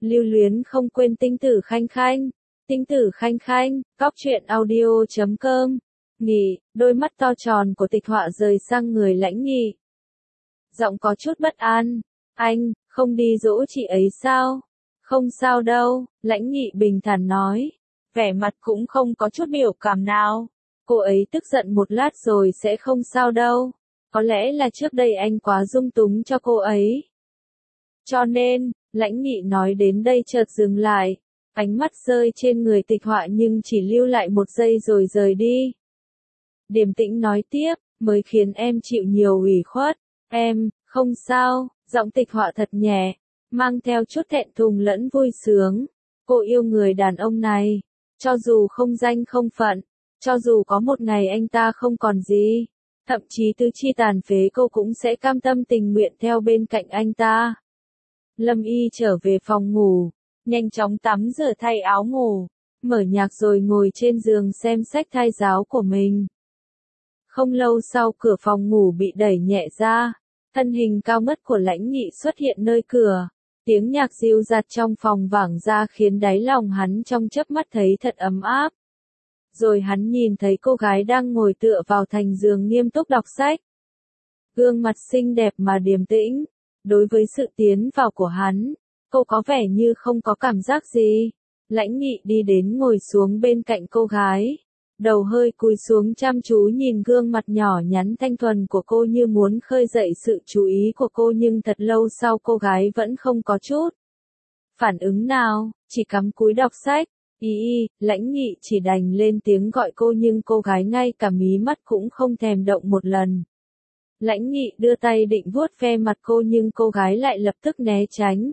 Lưu luyến không quên tinh tử khanh khanh. Tinh tử khanh khanh, cóc truyện audio.com. Nghị, đôi mắt to tròn của Tịch Họa rời sang người Lãnh Nghị. Giọng có chút bất an. Anh, không đi dỗ chị ấy sao? Không sao đâu, Lãnh Nghị bình thản nói. Vẻ mặt cũng không có chút biểu cảm nào. Cô ấy tức giận một lát rồi sẽ không sao đâu. Có lẽ là trước đây anh quá dung túng cho cô ấy. Cho nên, Lãnh Nghị nói đến đây chợt dừng lại. Ánh mắt rơi trên người Tịch Họa nhưng chỉ lưu lại một giây rồi rời đi. Điềm tĩnh nói tiếp, mới khiến em chịu nhiều ủy khuất. Em, không sao, giọng Tịch Họa thật nhẹ, mang theo chút thẹn thùng lẫn vui sướng. Cô yêu người đàn ông này, cho dù không danh không phận, cho dù có một ngày anh ta không còn gì, thậm chí tứ chi tàn phế cô cũng sẽ cam tâm tình nguyện theo bên cạnh anh ta. Lâm Y trở về phòng ngủ, nhanh chóng tắm rửa thay áo ngủ, mở nhạc rồi ngồi trên giường xem sách thai giáo của mình. Không lâu sau cửa phòng ngủ bị đẩy nhẹ ra, thân hình cao ngất của Lãnh Nghị xuất hiện nơi cửa. Tiếng nhạc dịu dặt trong phòng vẳng ra khiến đáy lòng hắn trong chớp mắt thấy thật ấm áp. Rồi hắn nhìn thấy cô gái đang ngồi tựa vào thành giường nghiêm túc đọc sách. Gương mặt xinh đẹp mà điềm tĩnh. Đối với sự tiến vào của hắn, cô có vẻ như không có cảm giác gì. Lãnh Nghị đi đến ngồi xuống bên cạnh cô gái. Đầu hơi cúi xuống chăm chú nhìn gương mặt nhỏ nhắn thanh thuần của cô như muốn khơi dậy sự chú ý của cô, nhưng thật lâu sau cô gái vẫn không có chút phản ứng nào, chỉ cắm cúi đọc sách. Lãnh Nghị chỉ đành lên tiếng gọi cô nhưng cô gái ngay cả mí mắt cũng không thèm động một lần. Lãnh Nghị đưa tay định vuốt ve mặt cô nhưng cô gái lại lập tức né tránh.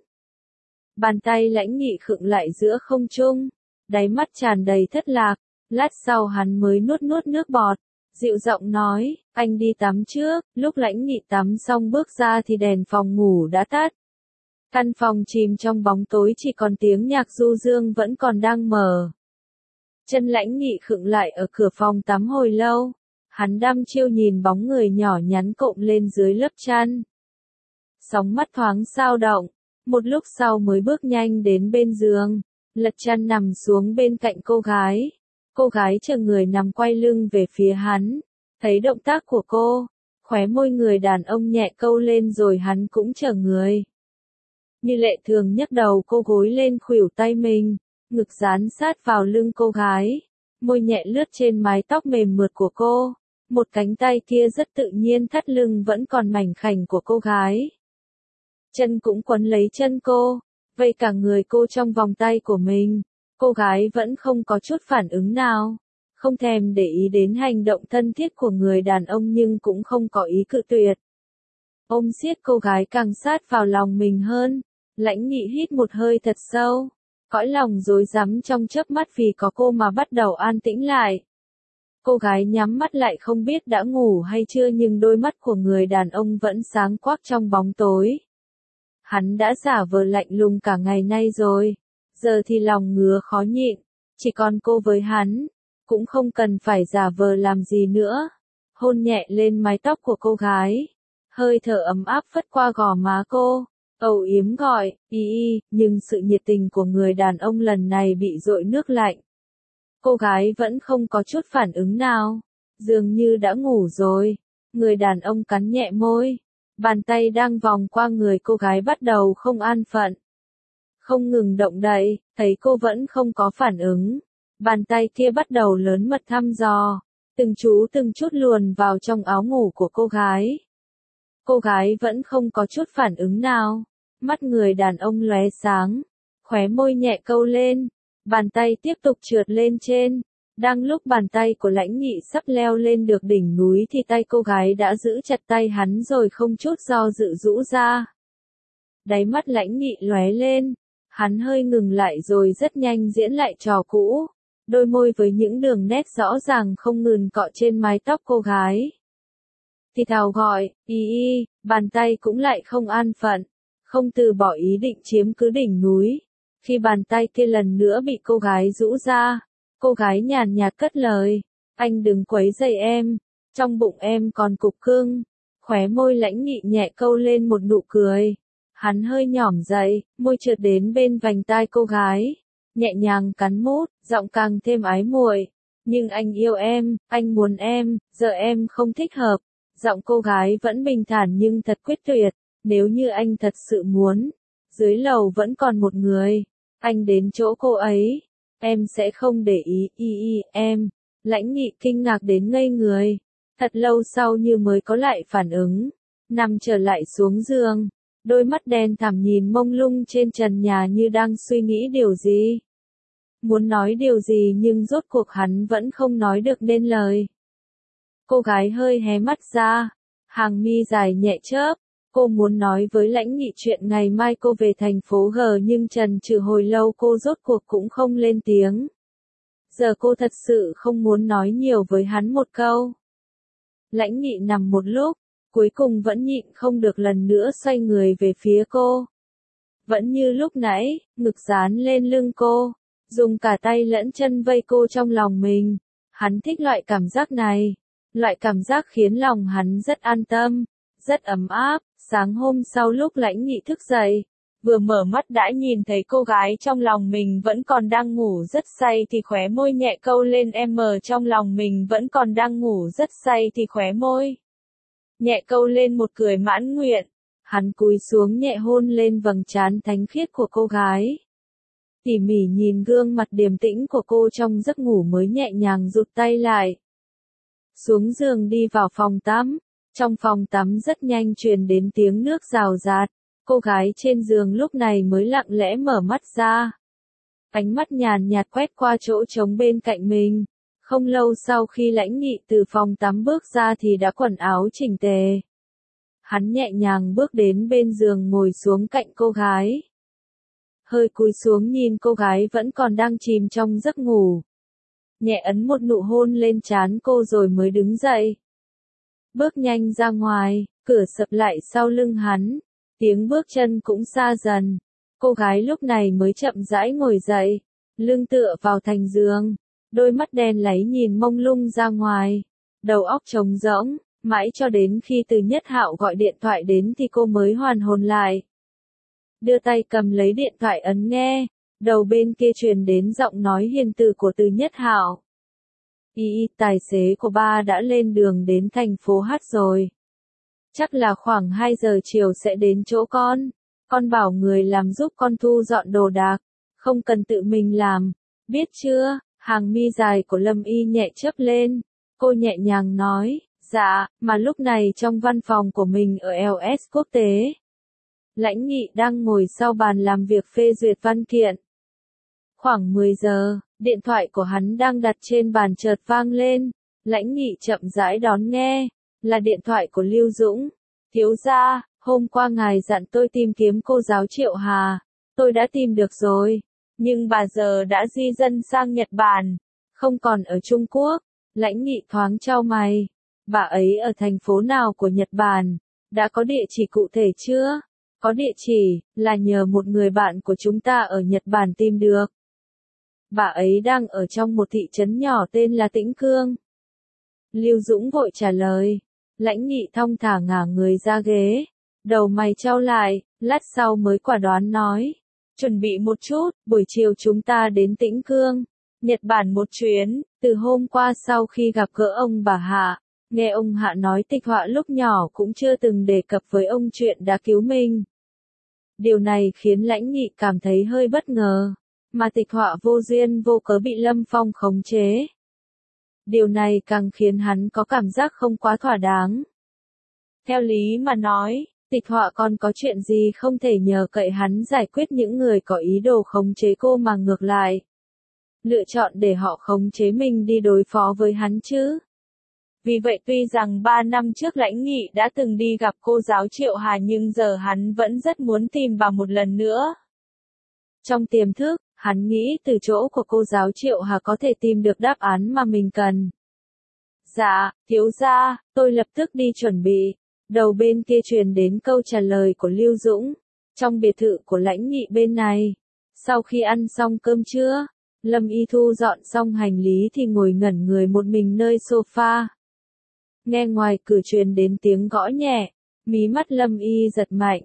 Bàn tay Lãnh Nghị khựng lại giữa không trung, đáy mắt tràn đầy thất lạc. Lát sau hắn mới nuốt nước bọt, dịu giọng nói, anh đi tắm trước. Lúc Lãnh Nghị tắm xong bước ra thì đèn phòng ngủ đã tắt. Căn phòng chìm trong bóng tối, chỉ còn tiếng nhạc du dương vẫn còn đang mở. Chân Lãnh Nghị khựng lại ở cửa phòng tắm hồi lâu. Hắn đăm chiêu nhìn bóng người nhỏ nhắn cộm lên dưới lớp chăn. Sóng mắt thoáng dao động, một lúc sau mới bước nhanh đến bên giường, lật chăn nằm xuống bên cạnh cô gái. Cô gái chờ người nằm quay lưng về phía hắn, thấy động tác của cô, khóe môi người đàn ông nhẹ câu lên rồi hắn cũng chờ người. Như lệ thường nhấc đầu cô gối lên khuỷu tay mình, ngực dán sát vào lưng cô gái, môi nhẹ lướt trên mái tóc mềm mượt của cô, một cánh tay kia rất tự nhiên thắt lưng vẫn còn mảnh khảnh của cô gái. Chân cũng quấn lấy chân cô, vây cả người cô trong vòng tay của mình. Cô gái vẫn không có chút phản ứng nào, không thèm để ý đến hành động thân thiết của người đàn ông nhưng cũng không có ý cự tuyệt. Ôm siết cô gái càng sát vào lòng mình hơn, Lãnh Nghị hít một hơi thật sâu, cõi lòng rối rắm trong chớp mắt vì có cô mà bắt đầu an tĩnh lại. Cô gái nhắm mắt lại không biết đã ngủ hay chưa nhưng đôi mắt của người đàn ông vẫn sáng quắc trong bóng tối. Hắn đã giả vờ lạnh lùng cả ngày nay rồi. Giờ thì lòng ngứa khó nhịn, chỉ còn cô với hắn, cũng không cần phải giả vờ làm gì nữa. Hôn nhẹ lên mái tóc của cô gái, hơi thở ấm áp phất qua gò má cô, âu yếm gọi, nhưng sự nhiệt tình của người đàn ông lần này bị dội nước lạnh. Cô gái vẫn không có chút phản ứng nào, dường như đã ngủ rồi. Người đàn ông cắn nhẹ môi, bàn tay đang vòng qua người cô gái bắt đầu không an phận. Không ngừng động đậy, thấy cô vẫn không có phản ứng. Bàn tay kia bắt đầu lớn mật thăm dò, từng chút luồn vào trong áo ngủ của cô gái. Cô gái vẫn không có chút phản ứng nào. Mắt người đàn ông lóe sáng, khóe môi nhẹ câu lên, bàn tay tiếp tục trượt lên trên. Đang lúc bàn tay của Lãnh Nghị sắp leo lên được đỉnh núi thì tay cô gái đã giữ chặt tay hắn rồi không chút do dự rũ ra. Đáy mắt Lãnh Nghị lóe lên. Hắn hơi ngừng lại rồi rất nhanh diễn lại trò cũ, đôi môi với những đường nét rõ ràng không ngừng cọ trên mái tóc cô gái. Thì thào gọi, bàn tay cũng lại không an phận, không từ bỏ ý định chiếm cứ đỉnh núi. Khi bàn tay kia lần nữa bị cô gái rũ ra, cô gái nhàn nhạt cất lời, anh đừng quấy rầy em, trong bụng em còn cục cưng. Khóe môi Lãnh Nghị nhẹ câu lên một nụ cười. Hắn hơi nhỏm dậy, môi trượt đến bên vành tai cô gái, nhẹ nhàng cắn mút, giọng càng thêm ái muội. Nhưng anh yêu em, anh muốn em, giờ em không thích hợp. Giọng cô gái vẫn bình thản nhưng thật quyết tuyệt. Nếu như anh thật sự muốn, dưới lầu vẫn còn một người. Anh đến chỗ cô ấy, em sẽ không để ý, em. Lãnh Nghị kinh ngạc đến ngây người. Thật lâu sau như mới có lại phản ứng. Nằm trở lại xuống giường. Đôi mắt đen thẳm nhìn mông lung trên trần nhà như đang suy nghĩ điều gì. Muốn nói điều gì nhưng rốt cuộc hắn vẫn không nói được nên lời. Cô gái hơi hé mắt ra. Hàng mi dài nhẹ chớp. Cô muốn nói với Lãnh Nghị chuyện ngày mai cô về thành phố G nhưng chần chừ hồi lâu cô rốt cuộc cũng không lên tiếng. Giờ cô thật sự không muốn nói nhiều với hắn một câu. Lãnh Nghị nằm một lúc, cuối cùng vẫn nhịn không được lần nữa xoay người về phía cô. Vẫn như lúc nãy, ngực dán lên lưng cô, dùng cả tay lẫn chân vây cô trong lòng mình. Hắn thích loại cảm giác này, loại cảm giác khiến lòng hắn rất an tâm, rất ấm áp. Sáng hôm sau lúc Lãnh Nghị thức dậy, vừa mở mắt đã nhìn thấy cô gái trong lòng mình vẫn còn đang ngủ rất say thì khóe môi nhẹ câu lên trong lòng mình vẫn còn đang ngủ rất say thì khóe môi nhẹ câu lên một cười mãn nguyện. Hắn cúi xuống nhẹ hôn lên vầng trán thánh khiết của cô gái. Tỉ mỉ nhìn gương mặt điềm tĩnh của cô trong giấc ngủ mới nhẹ nhàng rụt tay lại. Xuống giường đi vào phòng tắm. Trong phòng tắm rất nhanh truyền đến tiếng nước rào rạt. Cô gái trên giường lúc này mới lặng lẽ mở mắt ra. Ánh mắt nhàn nhạt quét qua chỗ trống bên cạnh mình. Không lâu sau khi Lãnh Nghị từ phòng tắm bước ra thì đã quần áo chỉnh tề. Hắn nhẹ nhàng bước đến bên giường ngồi xuống cạnh cô gái. Hơi cúi xuống nhìn cô gái vẫn còn đang chìm trong giấc ngủ. Nhẹ ấn một nụ hôn lên trán cô rồi mới đứng dậy. Bước nhanh ra ngoài, cửa sập lại sau lưng hắn. Tiếng bước chân cũng xa dần. Cô gái lúc này mới chậm rãi ngồi dậy, lưng tựa vào thành giường. Đôi mắt đen láy nhìn mông lung ra ngoài. Đầu óc trống rỗng, mãi cho đến khi Từ Nhất Hạo gọi điện thoại đến thì cô mới hoàn hồn lại. Đưa tay cầm lấy điện thoại ấn nghe. Đầu bên kia truyền đến giọng nói hiền từ của Từ Nhất Hạo. Tài xế của ba đã lên đường đến thành phố H rồi. Chắc là khoảng 2 giờ chiều sẽ đến chỗ con. Con bảo người làm giúp con thu dọn đồ đạc. Không cần tự mình làm. Biết chưa? Hàng mi dài của Lâm Y nhẹ chớp lên. Cô nhẹ nhàng nói, dạ, mà lúc này trong văn phòng của mình ở LS Quốc tế. Lãnh Nghị đang ngồi sau bàn làm việc phê duyệt văn kiện. Khoảng 10 giờ, điện thoại của hắn đang đặt trên bàn chợt vang lên. Lãnh Nghị chậm rãi đón nghe. Là điện thoại của Lưu Dũng. Thiếu gia, hôm qua ngài dặn tôi tìm kiếm cô giáo Triệu Hà. Tôi đã tìm được rồi. Nhưng bà giờ đã di dân sang Nhật Bản. Không còn ở Trung Quốc. Lãnh Nghị thoáng chau mày. Bà ấy ở thành phố nào của Nhật Bản? Đã có địa chỉ cụ thể chưa? Có địa chỉ, là nhờ một người bạn của chúng ta ở Nhật Bản tìm được. Bà ấy đang ở trong một thị trấn nhỏ tên là Tĩnh Cương. Lưu Dũng vội trả lời. Lãnh Nghị thong thả ngả người ra ghế. Đầu mày chau lại, lát sau mới quả đoán nói. Chuẩn bị một chút, buổi chiều chúng ta đến Tĩnh Cương, Nhật Bản một chuyến. Từ hôm qua sau khi gặp gỡ ông bà Hạ, nghe ông Hạ nói Tịch Họa lúc nhỏ cũng chưa từng đề cập với ông chuyện đã cứu mình. Điều này khiến Lãnh Nghị cảm thấy hơi bất ngờ. Mà Tịch Họa vô duyên vô cớ bị Lâm Phong khống chế. Điều này càng khiến hắn có cảm giác không quá thỏa đáng. Theo lý mà nói, Tịch Họa còn có chuyện gì không thể nhờ cậy hắn giải quyết những người có ý đồ khống chế cô mà ngược lại. Lựa chọn để họ khống chế mình đi đối phó với hắn chứ. Vì vậy tuy rằng 3 năm trước Lãnh Nghị đã từng đi gặp cô giáo Triệu Hà nhưng giờ hắn vẫn rất muốn tìm bà một lần nữa. Trong tiềm thức, hắn nghĩ từ chỗ của cô giáo Triệu Hà có thể tìm được đáp án mà mình cần. Dạ, thiếu gia, tôi lập tức đi chuẩn bị. Đầu bên kia truyền đến câu trả lời của Lưu Dũng. Trong biệt thự của Lãnh Nghị bên này. Sau khi ăn xong cơm trưa, Lâm Y thu dọn xong hành lý thì ngồi ngẩn người một mình nơi sofa. Nghe ngoài cửa truyền đến tiếng gõ nhẹ, mí mắt Lâm Y giật mạnh.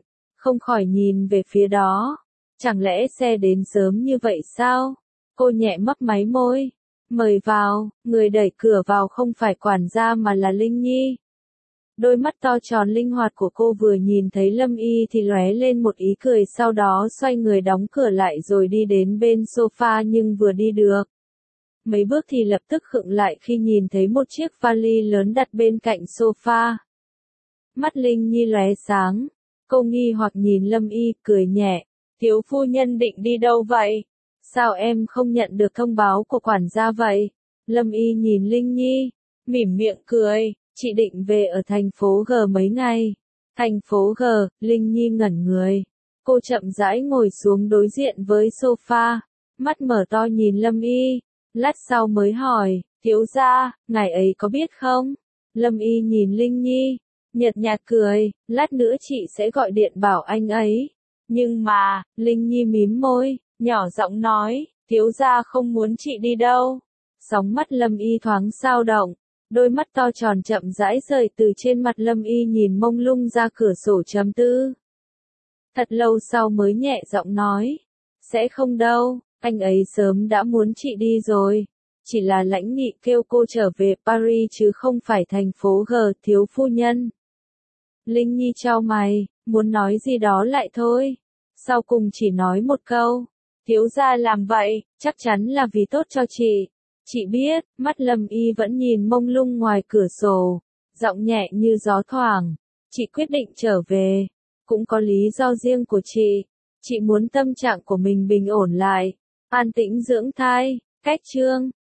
không khỏi nhìn về phía đó. Chẳng lẽ xe đến sớm như vậy sao? Cô nhẹ mấp máy môi. Mời vào, người đẩy cửa vào không phải quản gia mà là Linh Nhi. Đôi mắt to tròn linh hoạt của cô vừa nhìn thấy Lâm Y thì lóe lên một ý cười, sau đó xoay người đóng cửa lại rồi đi đến bên sofa, nhưng vừa đi được mấy bước thì lập tức khựng lại khi nhìn thấy một chiếc vali lớn đặt bên cạnh sofa. Mắt Linh Nhi lóe sáng, cô nghi hoặc nhìn Lâm Y, cười nhẹ, thiếu phu nhân định đi đâu vậy? Sao em không nhận được thông báo của quản gia vậy? Lâm Y nhìn Linh Nhi, mỉm miệng cười, chị định về ở thành phố G mấy ngày. Thành phố G, Linh Nhi ngẩn người. Cô chậm rãi ngồi xuống đối diện với sofa, mắt mở to nhìn Lâm Y, lát sau mới hỏi, thiếu gia, ngài ấy có biết không? Lâm Y nhìn Linh Nhi, nhợt nhạt cười, lát nữa chị sẽ gọi điện bảo anh ấy. Nhưng mà, Linh Nhi mím môi, nhỏ giọng nói, thiếu gia không muốn chị đi đâu. Sóng mắt Lâm Y thoáng dao động, đôi mắt to tròn chậm rãi rời từ trên mặt Lâm Y nhìn mông lung ra cửa sổ chấm tư. Thật lâu sau mới nhẹ giọng nói, sẽ không đâu, anh ấy sớm đã muốn chị đi rồi. Chỉ là Lãnh Nghị kêu cô trở về Paris chứ không phải thành phố G, thiếu phu nhân. Linh Nhi chau mày, muốn nói gì đó lại thôi. Sau cùng chỉ nói một câu, thiếu gia làm vậy, chắc chắn là vì tốt cho chị. Chị biết, mắt Lâm Y vẫn nhìn mông lung ngoài cửa sổ, giọng nhẹ như gió thoảng. Chị quyết định trở về, cũng có lý do riêng của chị. Chị muốn tâm trạng của mình bình ổn lại, an tĩnh dưỡng thai, cách chương.